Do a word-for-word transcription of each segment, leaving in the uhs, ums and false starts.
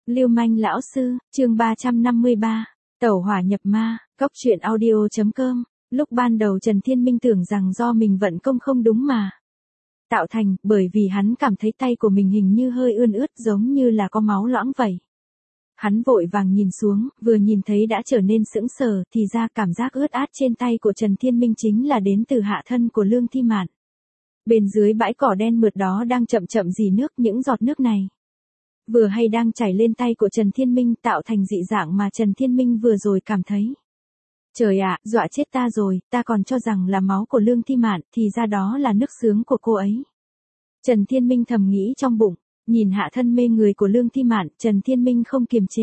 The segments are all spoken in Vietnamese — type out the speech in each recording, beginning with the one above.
Lưu manh lão sư, chương ba trăm năm mươi ba, tẩu hỏa nhập ma, cóc truyện audio chấm com. Lúc ban đầu Trần Thiên Minh tưởng rằng do mình vận công không đúng mà tạo thành, bởi vì hắn cảm thấy tay của mình hình như hơi ươn ướt giống như là có máu loãng vậy. Hắn vội vàng nhìn xuống, vừa nhìn thấy đã trở nên sững sờ, thì ra cảm giác ướt át trên tay của Trần Thiên Minh chính là đến từ hạ thân của Lương Thi Mạn. Bên dưới bãi cỏ đen mượt đó đang chậm chậm rỉ nước, những giọt nước này vừa hay đang chảy lên tay của Trần Thiên Minh tạo thành dị dạng mà Trần Thiên Minh vừa rồi cảm thấy. Trời ạ, dọa chết ta rồi, ta còn cho rằng là máu của Lương Thi Mạn, thì ra đó là nước xướng của cô ấy. Trần Thiên Minh thầm nghĩ trong bụng, nhìn hạ thân mê người của Lương Thi Mạn, Trần Thiên Minh không kiềm chế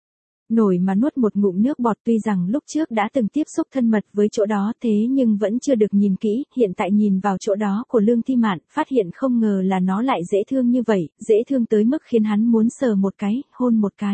nổi mà nuốt một ngụm nước bọt, tuy rằng lúc trước đã từng tiếp xúc thân mật với chỗ đó thế nhưng vẫn chưa được nhìn kỹ, hiện tại nhìn vào chỗ đó của Lương Thi Mạn, phát hiện không ngờ là nó lại dễ thương như vậy, dễ thương tới mức khiến hắn muốn sờ một cái, hôn một cái.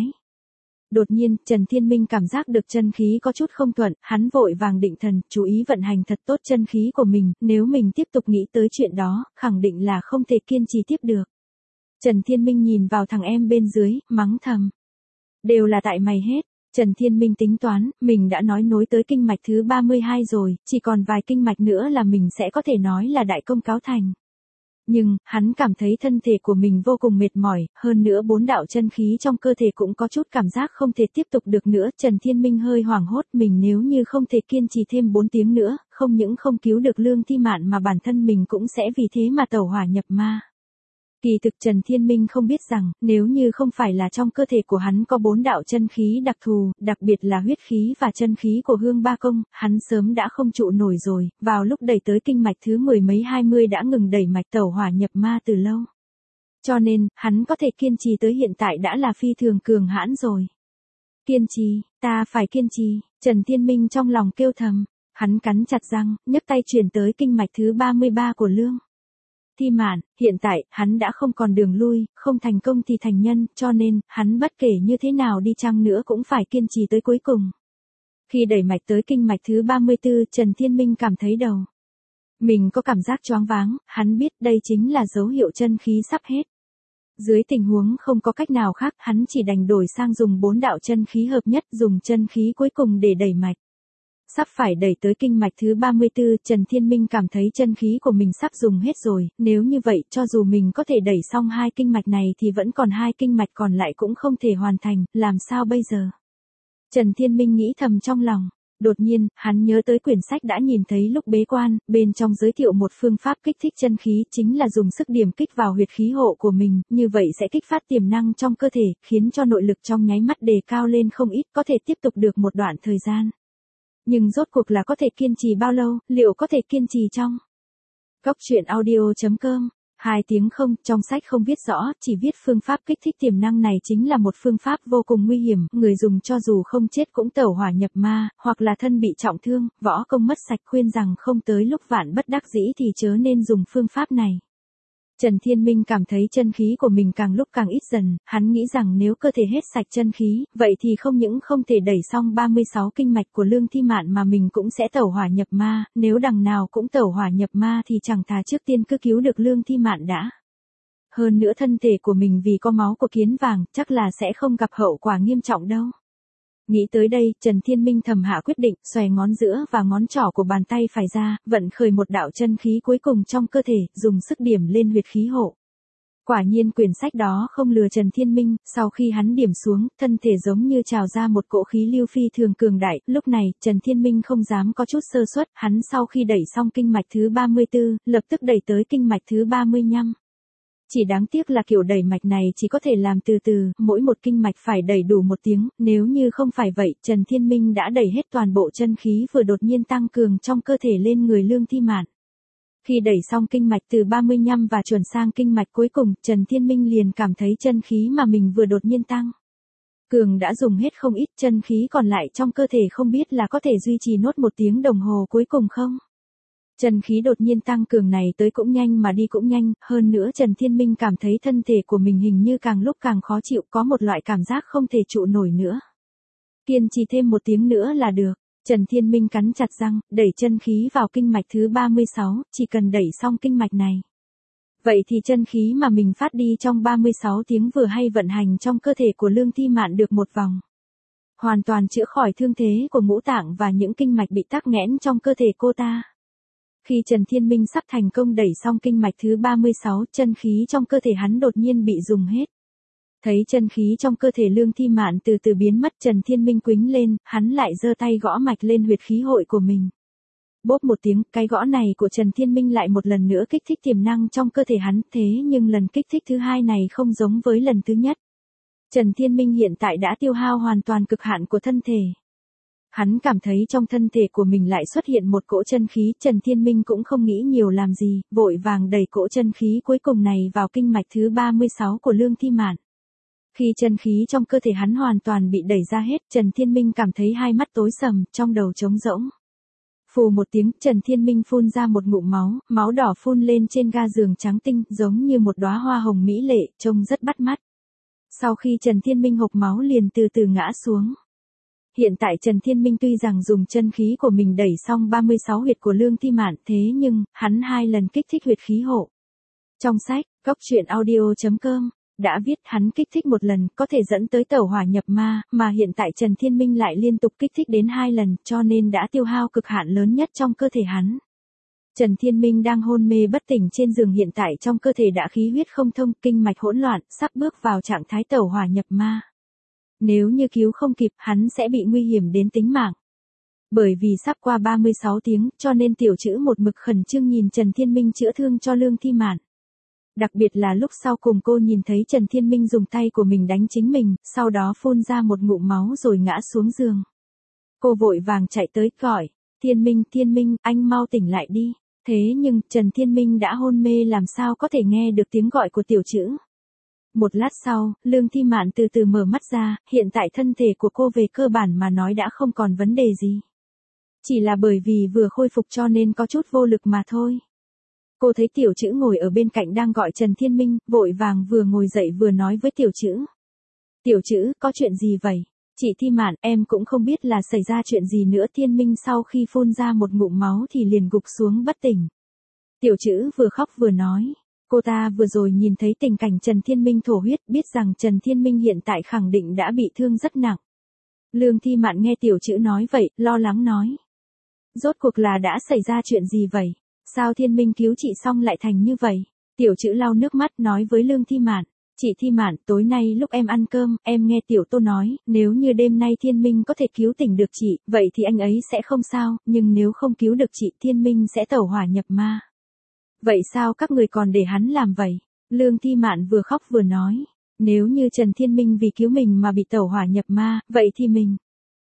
Đột nhiên, Trần Thiên Minh cảm giác được chân khí có chút không thuận, hắn vội vàng định thần, chú ý vận hành thật tốt chân khí của mình, nếu mình tiếp tục nghĩ tới chuyện đó, khẳng định là không thể kiên trì tiếp được. Trần Thiên Minh nhìn vào thằng em bên dưới, mắng thầm. Đều là tại mày hết. Trần Thiên Minh tính toán, mình đã nói nối tới kinh mạch thứ ba mươi hai rồi, chỉ còn vài kinh mạch nữa là mình sẽ có thể nói là đại công cáo thành. Nhưng, hắn cảm thấy thân thể của mình vô cùng mệt mỏi, hơn nữa bốn đạo chân khí trong cơ thể cũng có chút cảm giác không thể tiếp tục được nữa. Trần Thiên Minh hơi hoảng hốt, mình nếu như không thể kiên trì thêm bốn tiếng nữa, không những không cứu được Lương Thi Mạn mà bản thân mình cũng sẽ vì thế mà tẩu hỏa nhập ma. Kỳ thực Trần Thiên Minh không biết rằng, nếu như không phải là trong cơ thể của hắn có bốn đạo chân khí đặc thù, đặc biệt là huyết khí và chân khí của Hương Ba Công, hắn sớm đã không trụ nổi rồi, vào lúc đẩy tới kinh mạch thứ mười mấy hai mươi đã ngừng đẩy mạch tẩu hỏa nhập ma từ lâu. Cho nên, hắn có thể kiên trì tới hiện tại đã là phi thường cường hãn rồi. Kiên trì, ta phải kiên trì, Trần Thiên Minh trong lòng kêu thầm, hắn cắn chặt răng, nhấc tay chuyển tới kinh mạch thứ ba mươi ba của Lương Thi Mạn, hiện tại, hắn đã không còn đường lui, không thành công thì thành nhân, cho nên, hắn bất kể như thế nào đi chăng nữa cũng phải kiên trì tới cuối cùng. Khi đẩy mạch tới kinh mạch thứ ba mươi tư, Trần Thiên Minh cảm thấy đầu mình có cảm giác choáng váng, hắn biết đây chính là dấu hiệu chân khí sắp hết. Dưới tình huống không có cách nào khác, hắn chỉ đành đổi sang dùng bốn đạo chân khí hợp nhất, dùng chân khí cuối cùng để đẩy mạch. Sắp phải đẩy tới kinh mạch thứ ba mươi tư, Trần Thiên Minh cảm thấy chân khí của mình sắp dùng hết rồi, nếu như vậy, cho dù mình có thể đẩy xong hai kinh mạch này thì vẫn còn hai kinh mạch còn lại cũng không thể hoàn thành, làm sao bây giờ? Trần Thiên Minh nghĩ thầm trong lòng. Đột nhiên, hắn nhớ tới quyển sách đã nhìn thấy lúc bế quan, bên trong giới thiệu một phương pháp kích thích chân khí, chính là dùng sức điểm kích vào huyệt khí hộ của mình, như vậy sẽ kích phát tiềm năng trong cơ thể, khiến cho nội lực trong nháy mắt đề cao lên không ít, có thể tiếp tục được một đoạn thời gian. Nhưng rốt cuộc là có thể kiên trì bao lâu, liệu có thể kiên trì trong cóc truyện audio chấm com. Hai tiếng không, trong sách không viết rõ, chỉ viết phương pháp kích thích tiềm năng này chính là một phương pháp vô cùng nguy hiểm, người dùng cho dù không chết cũng tẩu hỏa nhập ma, hoặc là thân bị trọng thương, võ công mất sạch, khuyên rằng không tới lúc vạn bất đắc dĩ thì chớ nên dùng phương pháp này. Trần Thiên Minh cảm thấy chân khí của mình càng lúc càng ít dần, hắn nghĩ rằng nếu cơ thể hết sạch chân khí, vậy thì không những không thể đẩy xong ba mươi sáu kinh mạch của Lương Thi Mạn mà mình cũng sẽ tẩu hỏa nhập ma, nếu đằng nào cũng tẩu hỏa nhập ma thì chẳng thà trước tiên cứ cứu được Lương Thi Mạn đã. Hơn nữa thân thể của mình vì có máu của kiến vàng, chắc là sẽ không gặp hậu quả nghiêm trọng đâu. Nghĩ tới đây, Trần Thiên Minh thầm hạ quyết định, xòe ngón giữa và ngón trỏ của bàn tay phải ra, vận khởi một đạo chân khí cuối cùng trong cơ thể, dùng sức điểm lên huyệt khí hộ. Quả nhiên quyển sách đó không lừa Trần Thiên Minh, sau khi hắn điểm xuống, thân thể giống như trào ra một cỗ khí lưu phi thường cường đại, lúc này, Trần Thiên Minh không dám có chút sơ suất, hắn sau khi đẩy xong kinh mạch thứ ba mươi tư, lập tức đẩy tới kinh mạch thứ ba mươi lăm. Chỉ đáng tiếc là kiểu đẩy mạch này chỉ có thể làm từ từ, mỗi một kinh mạch phải đẩy đủ một tiếng, nếu như không phải vậy, Trần Thiên Minh đã đẩy hết toàn bộ chân khí vừa đột nhiên tăng cường trong cơ thể lên người Lương Thi Mạn. Khi đẩy xong kinh mạch từ ba mươi lăm và chuẩn sang kinh mạch cuối cùng, Trần Thiên Minh liền cảm thấy chân khí mà mình vừa đột nhiên tăng cường đã dùng hết không ít, chân khí còn lại trong cơ thể không biết là có thể duy trì nốt một tiếng đồng hồ cuối cùng không? Chân khí đột nhiên tăng cường này tới cũng nhanh mà đi cũng nhanh, hơn nữa Trần Thiên Minh cảm thấy thân thể của mình hình như càng lúc càng khó chịu, có một loại cảm giác không thể trụ nổi nữa. Kiên trì thêm một tiếng nữa là được. Trần Thiên Minh cắn chặt răng, đẩy chân khí vào kinh mạch thứ ba mươi sáu, chỉ cần đẩy xong kinh mạch này. Vậy thì chân khí mà mình phát đi trong ba mươi sáu tiếng vừa hay vận hành trong cơ thể của Lương Thi Mạn được một vòng. Hoàn toàn chữa khỏi thương thế của ngũ tạng và những kinh mạch bị tắc nghẽn trong cơ thể cô ta. Khi Trần Thiên Minh sắp thành công đẩy xong kinh mạch thứ ba mươi sáu, chân khí trong cơ thể hắn đột nhiên bị dùng hết. Thấy chân khí trong cơ thể Lương Thi Mạn từ từ biến mất, Trần Thiên Minh quĩnh lên, hắn lại giơ tay gõ mạch lên huyệt khí hội của mình. Bốp một tiếng, cái gõ này của Trần Thiên Minh lại một lần nữa kích thích tiềm năng trong cơ thể hắn, thế nhưng lần kích thích thứ hai này không giống với lần thứ nhất. Trần Thiên Minh hiện tại đã tiêu hao hoàn toàn cực hạn của thân thể. Hắn cảm thấy trong thân thể của mình lại xuất hiện một cỗ chân khí, Trần Thiên Minh cũng không nghĩ nhiều làm gì, vội vàng đẩy cỗ chân khí cuối cùng này vào kinh mạch thứ ba mươi sáu của Lương Thi Mạn. Khi chân khí trong cơ thể hắn hoàn toàn bị đẩy ra hết, Trần Thiên Minh cảm thấy hai mắt tối sầm, trong đầu trống rỗng. Phù một tiếng, Trần Thiên Minh phun ra một ngụm máu, máu đỏ phun lên trên ga giường trắng tinh, giống như một đóa hoa hồng mỹ lệ, trông rất bắt mắt. Sau khi Trần Thiên Minh hộc máu liền từ từ ngã xuống. Hiện tại Trần Thiên Minh tuy rằng dùng chân khí của mình đẩy xong ba mươi sáu huyệt của Lương Thi Mạn, thế nhưng, hắn hai lần kích thích huyệt khí hộ. Trong sách, cốc truyện audio chấm com, đã viết hắn kích thích một lần có thể dẫn tới tẩu hỏa nhập ma, mà hiện tại Trần Thiên Minh lại liên tục kích thích đến hai lần, cho nên đã tiêu hao cực hạn lớn nhất trong cơ thể hắn. Trần Thiên Minh đang hôn mê bất tỉnh trên giường, hiện tại trong cơ thể đã khí huyết không thông, kinh mạch hỗn loạn, sắp bước vào trạng thái tẩu hỏa nhập ma. Nếu như cứu không kịp, hắn sẽ bị nguy hiểm đến tính mạng. Bởi vì sắp qua ba mươi sáu tiếng, cho nên tiểu trữ một mực khẩn trương nhìn Trần Thiên Minh chữa thương cho Lương Thi Mạn. Đặc biệt là lúc sau cùng cô nhìn thấy Trần Thiên Minh dùng tay của mình đánh chính mình, sau đó phun ra một ngụm máu rồi ngã xuống giường. Cô vội vàng chạy tới gọi, Thiên Minh, Thiên Minh, anh mau tỉnh lại đi. Thế nhưng, Trần Thiên Minh đã hôn mê làm sao có thể nghe được tiếng gọi của tiểu trữ. Một lát sau, Lương Thi Mạn từ từ mở mắt ra, hiện tại thân thể của cô về cơ bản mà nói đã không còn vấn đề gì. Chỉ là bởi vì vừa khôi phục cho nên có chút vô lực mà thôi. Cô thấy tiểu trữ ngồi ở bên cạnh đang gọi Trần Thiên Minh, vội vàng vừa ngồi dậy vừa nói với tiểu trữ. Tiểu trữ, có chuyện gì vậy? Chị Thi Mạn, em cũng không biết là xảy ra chuyện gì nữa. Thiên Minh sau khi phun ra một ngụm máu thì liền gục xuống bất tỉnh. Tiểu trữ vừa khóc vừa nói. Cô ta vừa rồi nhìn thấy tình cảnh Trần Thiên Minh thổ huyết, biết rằng Trần Thiên Minh hiện tại khẳng định đã bị thương rất nặng. Lương Thi Mạn nghe tiểu trữ nói vậy, lo lắng nói. Rốt cuộc là đã xảy ra chuyện gì vậy? Sao Thiên Minh cứu chị xong lại thành như vậy? Tiểu trữ lau nước mắt nói với Lương Thi Mạn. Chị Thi Mạn, tối nay lúc em ăn cơm, em nghe tiểu Tô nói, nếu như đêm nay Thiên Minh có thể cứu tỉnh được chị, vậy thì anh ấy sẽ không sao, nhưng nếu không cứu được chị, Thiên Minh sẽ tẩu hỏa nhập ma. Vậy sao các người còn để hắn làm vậy? Lương Thi Mạn vừa khóc vừa nói. Nếu như Trần Thiên Minh vì cứu mình mà bị tẩu hỏa nhập ma, vậy thì mình,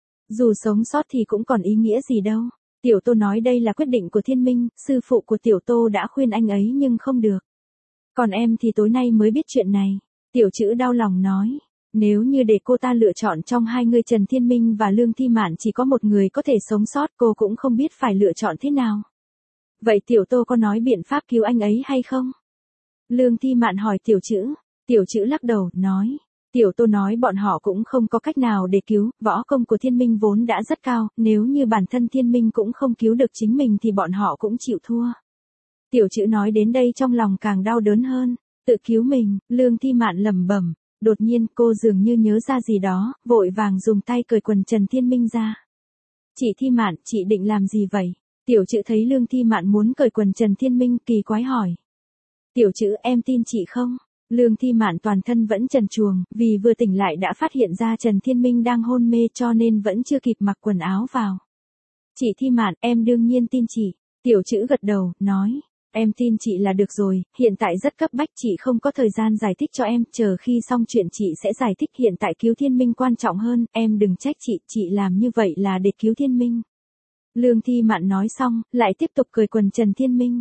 dù sống sót thì cũng còn ý nghĩa gì đâu. Tiểu Tô nói đây là quyết định của Thiên Minh, sư phụ của Tiểu Tô đã khuyên anh ấy nhưng không được. Còn em thì tối nay mới biết chuyện này. Tiểu trữ đau lòng nói. Nếu như để cô ta lựa chọn trong hai người Trần Thiên Minh và Lương Thi Mạn chỉ có một người có thể sống sót, cô cũng không biết phải lựa chọn thế nào. Vậy Tiểu Tô có nói biện pháp cứu anh ấy hay không? Lương Thi Mạn hỏi tiểu trữ. Tiểu trữ lắc đầu, nói. Tiểu Tô nói bọn họ cũng không có cách nào để cứu, võ công của Thiên Minh vốn đã rất cao, nếu như bản thân Thiên Minh cũng không cứu được chính mình thì bọn họ cũng chịu thua. Tiểu trữ nói đến đây trong lòng càng đau đớn hơn. Tự cứu mình, Lương Thi Mạn lẩm bẩm. Đột nhiên cô dường như nhớ ra gì đó, vội vàng dùng tay cởi quần Trần Thiên Minh ra. Chị Thi Mạn, chị định làm gì vậy? Tiểu trữ thấy Lương Thi Mạn muốn cởi quần Trần Thiên Minh, kỳ quái hỏi. Tiểu trữ, em tin chị không? Lương Thi Mạn toàn thân vẫn trần truồng, vì vừa tỉnh lại đã phát hiện ra Trần Thiên Minh đang hôn mê cho nên vẫn chưa kịp mặc quần áo vào. Chị Thi Mạn, em đương nhiên tin chị. Tiểu trữ gật đầu, nói. Em tin chị là được rồi, hiện tại rất cấp bách, chị không có thời gian giải thích cho em, chờ khi xong chuyện chị sẽ giải thích, hiện tại cứu Thiên Minh quan trọng hơn, em đừng trách chị, chị làm như vậy là để cứu Thiên Minh. Lương Thi Mạn nói xong, lại tiếp tục cởi quần Trần Thiên Minh.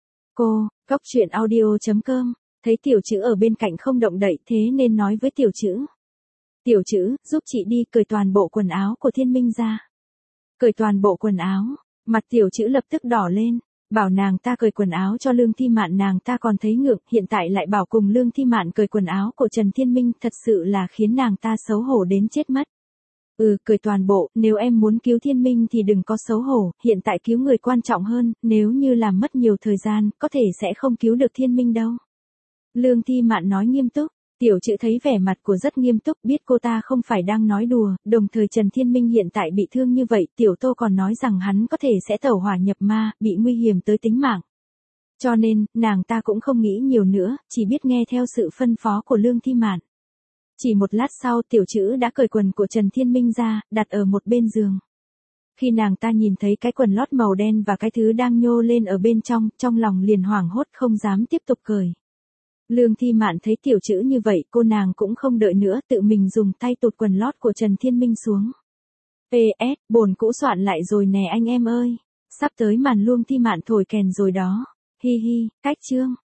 Cô, cốc truyện audio chấm com, thấy tiểu trữ ở bên cạnh không động đậy thế nên nói với tiểu trữ. Tiểu trữ, giúp chị đi cởi toàn bộ quần áo của Thiên Minh ra. Cởi toàn bộ quần áo, mặt tiểu trữ lập tức đỏ lên. Bảo nàng ta cởi quần áo cho Lương Thi Mạn nàng ta còn thấy ngượng, hiện tại lại bảo cùng Lương Thi Mạn cởi quần áo của Trần Thiên Minh, thật sự là khiến nàng ta xấu hổ đến chết mất. Ừ, cởi toàn bộ, nếu em muốn cứu Thiên Minh thì đừng có xấu hổ, hiện tại cứu người quan trọng hơn, nếu như làm mất nhiều thời gian, có thể sẽ không cứu được Thiên Minh đâu. Lương Thi Mạn nói nghiêm túc. Tiểu Trữ thấy vẻ mặt của rất nghiêm túc, biết cô ta không phải đang nói đùa, đồng thời Trần Thiên Minh hiện tại bị thương như vậy, Tiểu Tô còn nói rằng hắn có thể sẽ tẩu hỏa nhập ma, bị nguy hiểm tới tính mạng. Cho nên, nàng ta cũng không nghĩ nhiều nữa, chỉ biết nghe theo sự phân phó của Lương Thi Mạn. Chỉ một lát sau Tiểu Trữ đã cởi quần của Trần Thiên Minh ra, đặt ở một bên giường. Khi nàng ta nhìn thấy cái quần lót màu đen và cái thứ đang nhô lên ở bên trong, trong lòng liền hoảng hốt không dám tiếp tục cởi. Lương Thi Mạn thấy Tiểu Trữ như vậy, cô nàng cũng không đợi nữa, tự mình dùng tay tụt quần lót của Trần Thiên Minh xuống. pê ét, bồn cũ soạn lại rồi nè anh em ơi. Sắp tới màn Lương Thi Mạn thổi kèn rồi đó. Hi hi, cách chương.